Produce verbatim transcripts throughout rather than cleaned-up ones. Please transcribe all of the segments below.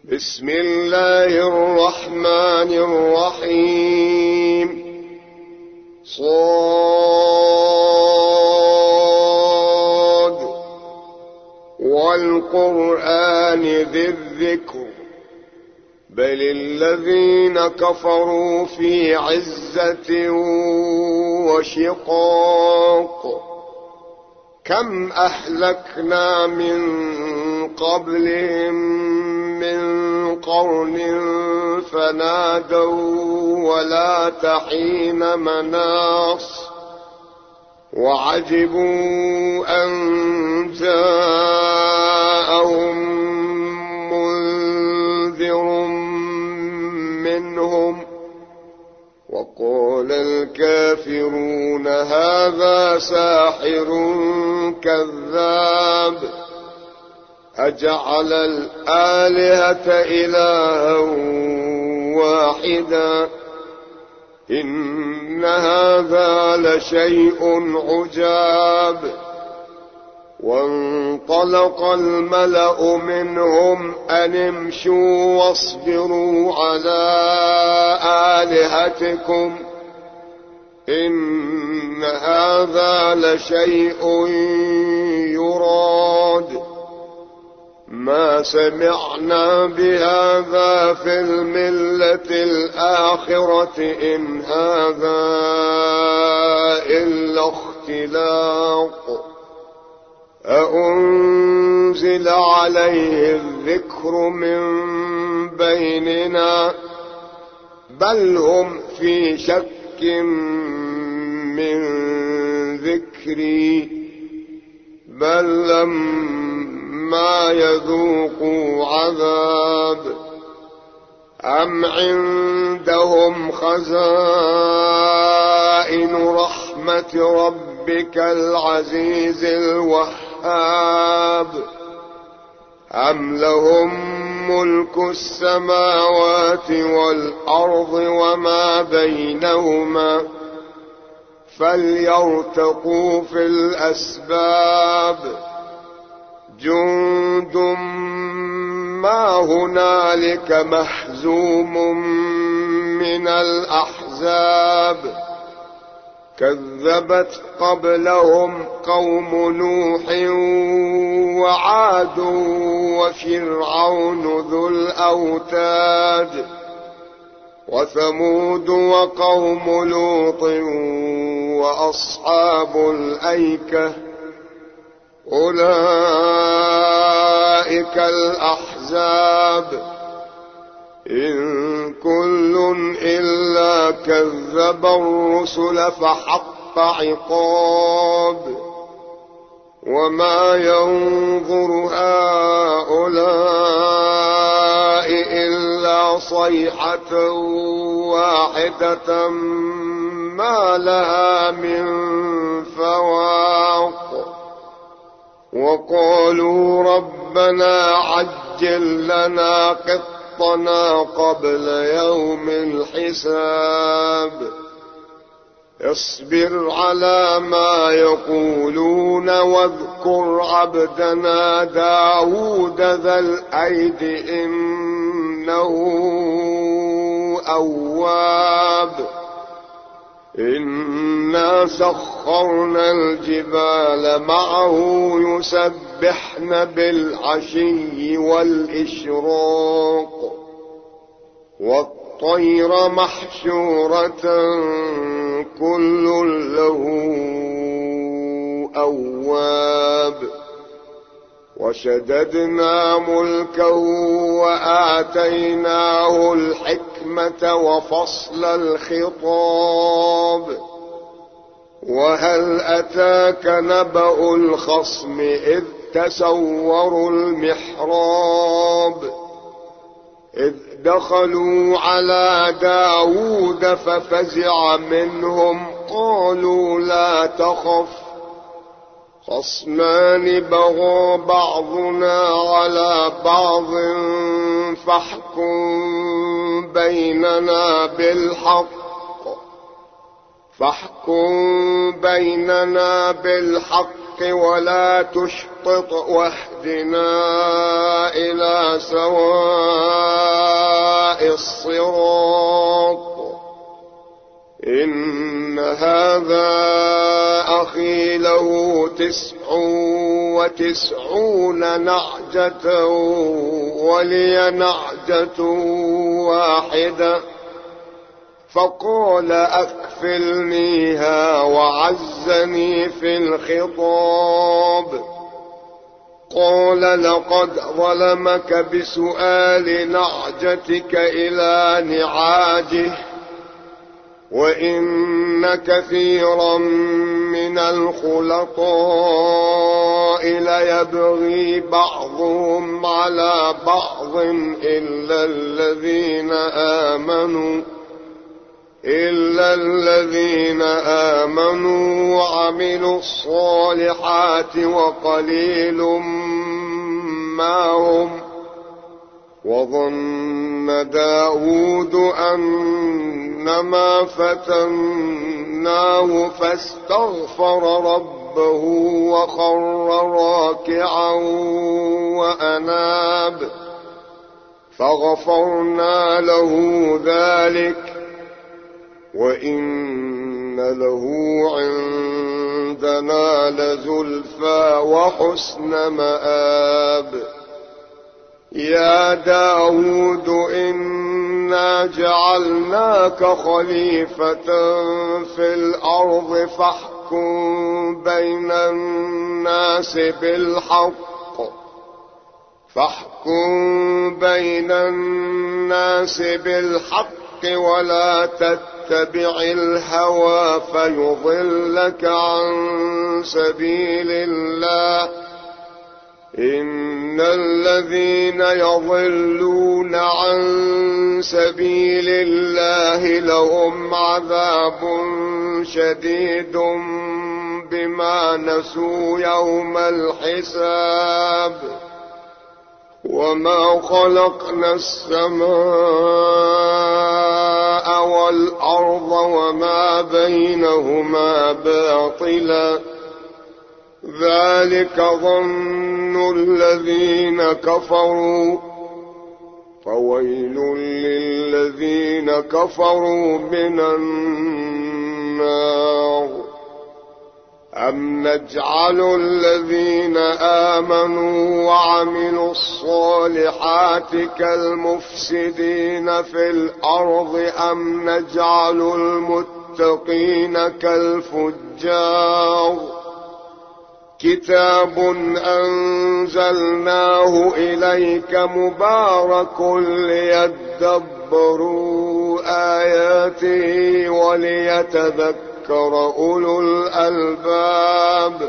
بسم الله الرحمن الرحيم. صاد والقرآن ذي الذكر بل الذين كفروا في عزة وشقاق كم أهلكنا من قبلهم من قرن فنادوا ولا تحين مناص وعجبوا أن جاءهم منذر منهم وقال الكافرون هذا ساحر كذاب أجعل الآلهة إلها واحدا إن هذا لشيء عجاب. وانطلق الملأ منهم أن امشوا واصبروا على آلهتكم إن هذا لشيء يراد ما سمعنا بهذا في الملة الآخرة إن هذا إلا اختلاق أأنزل عليه الذكر من بيننا بل هم في شك من ذكري بل لما يذوقوا عذاب أم عندهم خزائن رحمة ربك العزيز الوهاب أم لهم ملك السماوات والأرض وما بينهما فليرتقوا في الأسباب جند ما هنالك مهزوم من الأحزاب كذبت قبلهم قوم نوح وعاد وفرعون ذو الأوتاد وثمود وقوم لوط وأصحاب الأيكة أولئك الأحزاب إن كل إلا كذب الرسل فحق عقاب وما ينظر هؤلاء إلا صيحة واحدة ما لها من فواق وقالوا ربنا عجل لنا قطنا قبل يوم الحساب اصبر على ما يقولون واذكر عبدنا داود ذا الأيد إنه أواب إنا سخرنا الجبال معه يسبحن بالعشي والإشراق والطير محشورة كل له أواب وشددنا ملكه وآتيناه الحكمة وفصل الخطاب وهل أتاك نبأ الخصم إذ تسوروا المحراب إذ دخلوا على داود ففزع منهم قالوا لا تخف خصمان بغى بعضنا على بعض فاحكم بيننا بالحق فاحكم بيننا بالحق ولا تشطط واهدنا إلى سواء الصراط إن هذا أخي له تسع وتسعون نعجة ولي نعجة واحدة فقال أكفلنيها وعزني في الخطاب. قال لقد ظلمك بسؤال نعجتك إلى نعاجه وإن كثيرا من الخلطاء ليبغي بعضهم على بعض إلا الذين آمنوا إلا الذين آمنوا وعملوا الصالحات وقليل ما هم. وظن داود أنما فتناه فاستغفر ربه وخر راكعا وأناب فغفرنا له ذلك وإن له عندنا لزلفى وحسن مآب. يا داود إنا جعلناك خليفة في الأرض فاحكم بين الناس بالحق فاحكم بين الناس بالحق ولا تتبع الهوى فيضلك عن سبيل الله إن الذين يضلون عن سبيل الله لهم عذاب شديد بما نسوا يوم الحساب. وما خلقنا السماء والأرض وما بينهما باطلا ذلك ظن الذين كفروا فويل للذين كفروا من النار. أم نجعل الذين آمنوا وعملوا الصالحات كالمفسدين في الأرض أم نجعل المتقين كالفجار. كتاب أنزلناه إليك مبارك ليدبروا آياته وليتذكر أولو الألباب.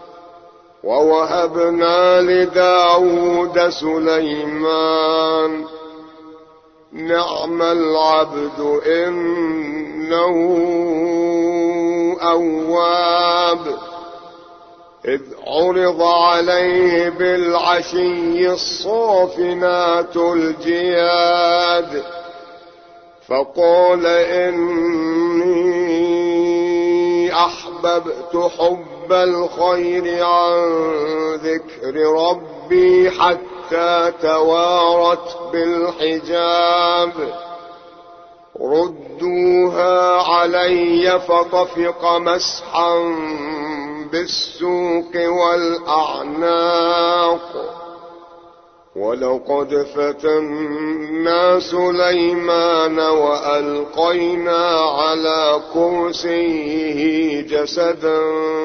ووهبنا لداود سليمان نعم العبد إنه أواب. إذ عرض عليه بالعشي الصافنات الجياد فقال إني أحببت حب الخير عن ذكر ربي حتى توارت بالحجاب. ردوها علي فطفق مسحا بالسوق والأعناق. ولقد فتنا سليمان وألقينا على كرسيه جسدا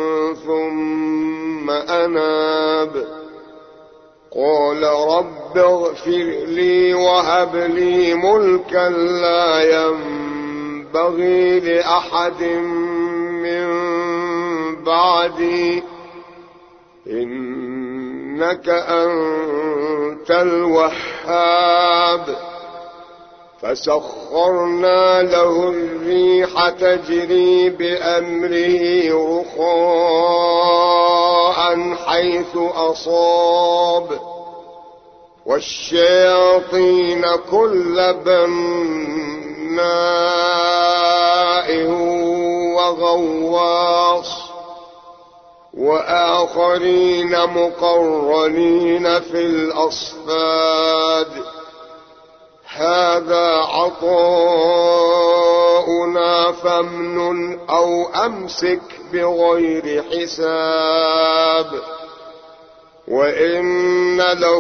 ثم أناب. قال رب اغفر لي وهب لي ملكا لا ينبغي لأحد من بعدي إنك أنت الوهاب. فسخرنا له الريح تجري بأمره رخاء حيث أصاب والشياطين كل بناء وغواص وآخرين مقرنين في الأصفاد. هذا هذا عطاؤنا فامنن أو أمسك بغير حساب وإن له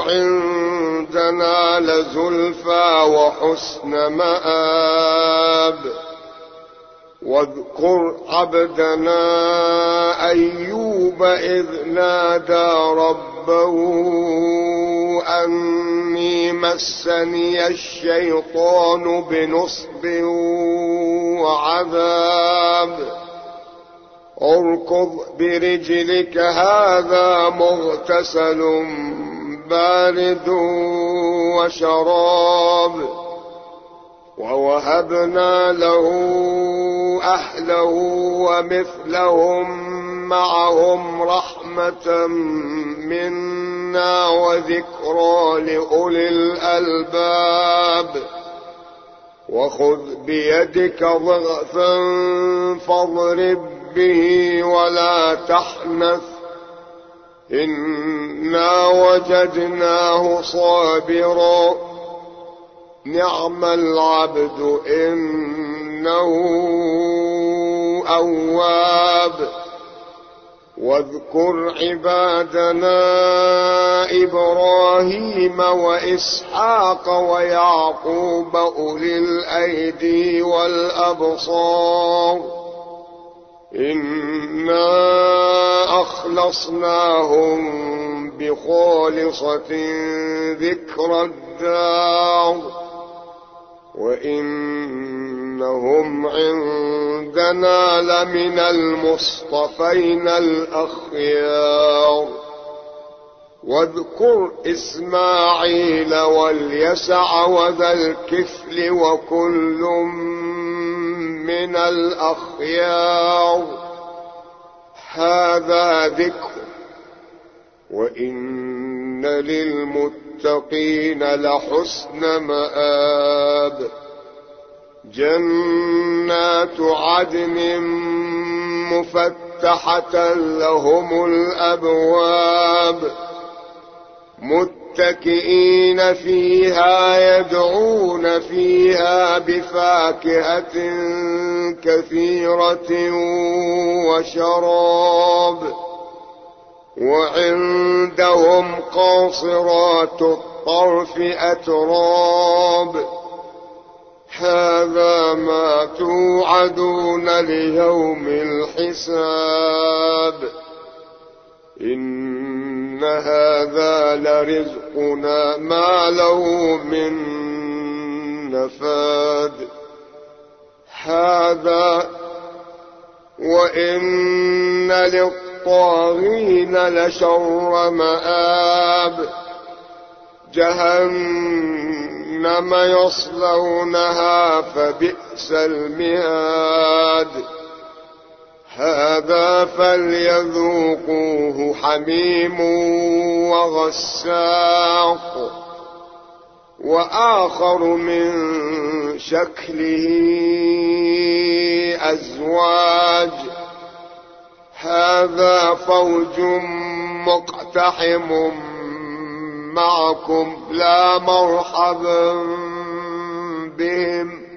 عندنا لزلفى وحسن مآب واذكر عبدنا أيوب إذ نادى ربه أني مسني الشيطان بنصب وعذاب اركض برجلك هذا مغتسل بارد وشراب ووهبنا له أهله ومثلهم معهم رحمة منا وذكرى لأولي الألباب وخذ بيدك ضغثا فاضرب به ولا تحنث إنا وجدناه صابرا نعم العبد إنه أواب واذكر عبادنا إبراهيم وإسحاق ويعقوب أولي الأيدي والأبصار إنا أخلصناهم بخالصة ذكر الدار وإنهم عندنا لمن المصطفين الأخيار واذكر إسماعيل واليسع وذا الكفل وكل من الأخيار هذا ذكر وإن للمتقين لحسن مآب جنات عدن مفتحة لهم الأبواب متكئين فيها يدعون فيها بفاكهة كثيرة وشراب وعندهم قاصرات الطرف أتراب هذا ما توعدون ليوم الحساب إن هذا لرزقنا ما له من نفاد هذا وإن للطاغين لشر مآب جهنم يصلونها فبئس المهاد هذا فليذوقوه حميم وغساق وآخر من شكله أزواج هذا فوج مقتحم معكم لا مرحبا بهم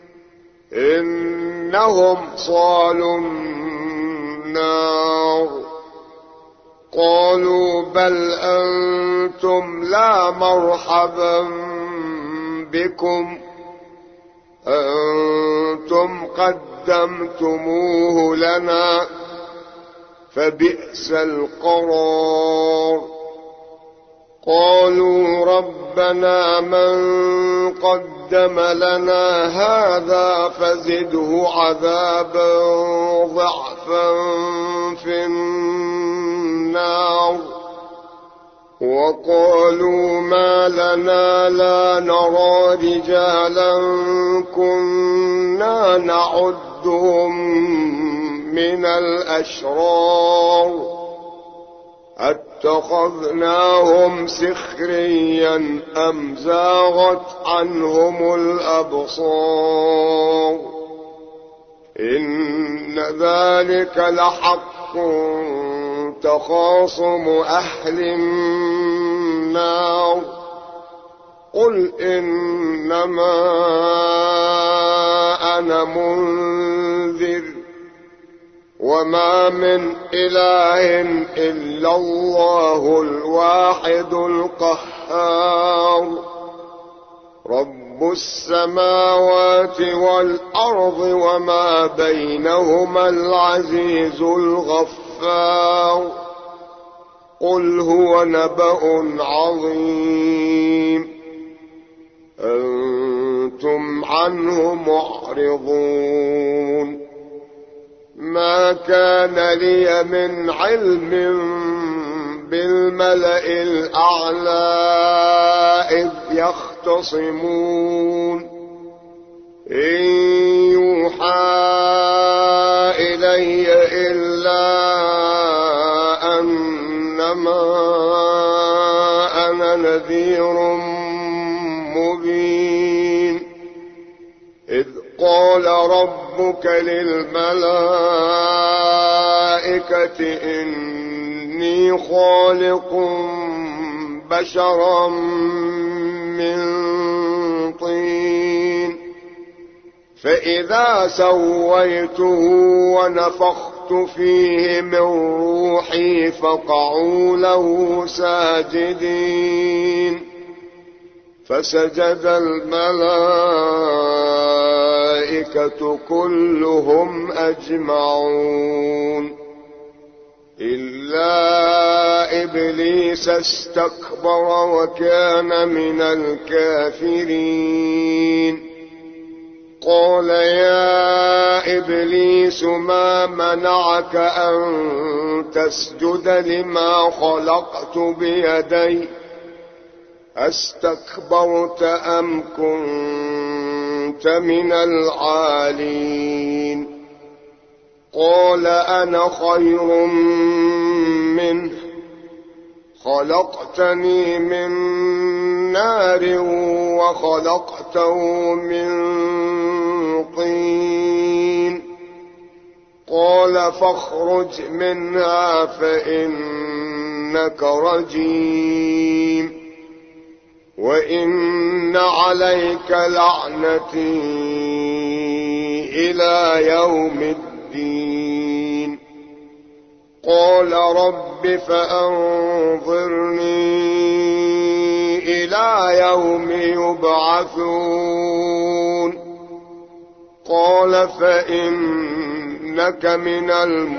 إنهم صالوا النار قالوا بل أنتم لا مرحبا بكم أنتم قدمتموه لنا فبئس القرار قالوا ربنا من قدم لنا هذا فزده عذابا ضعفا في النار وقالوا ما لنا لا نرى رجالا كنا نعدهم من الأشرار اتخذناهم سخريا أم زاغت عنهم الأبصار إن ذلك لحق تخاصم أهل النار قل إنما أنا منذر وما من إله إلا الله الواحد القهار رب السماوات والأرض وما بينهما العزيز الغفار قل هو نبأ عظيم أنتم عنه معرضون ما كان لي من علم بالملأ الأعلى إذ يختصمون إن يوحى إلي إلا أنما أنا نذير مبين إذ قال ربك للملائكة إني خالق بشرا من طين فإذا سويته ونفخت فيه من روحي فقعوا له ساجدين فسجد الملائكة كلهم أجمعون إلا إبليس استكبر وكان من الكافرين قال يا إبليس ما منعك أن تسجد لما خلقت بيدي أستكبرت أم كنت من العالين قال أنا خير منه خلقتني من نار وخلقته من طين قال فاخرج منها فإنك رجيم وإن عليك لعنتي إلى يوم الدين قال رب فأنظرني إلى يوم يبعثون قال فإنك من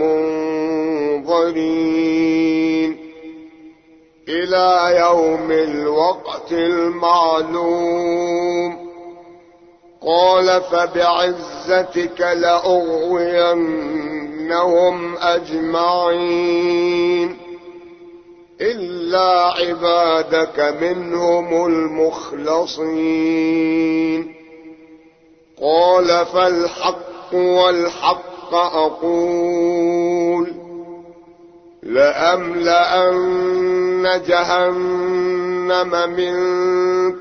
المنظرين إلى يوم الوقت المعلوم قال فبعزتك لأغوينهم أجمعين إلا عبادك منهم المخلصين قال فالحق والحق أقول لأملأن جهنم منك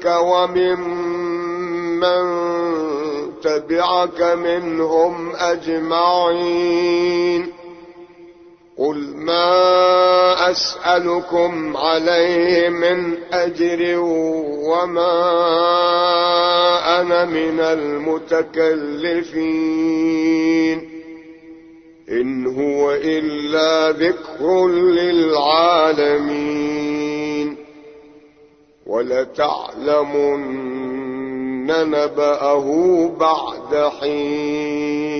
وممن تبعك منهم أجمعين قل ما أسألكم عليه من أجر وما أنا من المتكلفين إن هو إلا ذكر للعالمين ولتعلمن نبأه بعد حين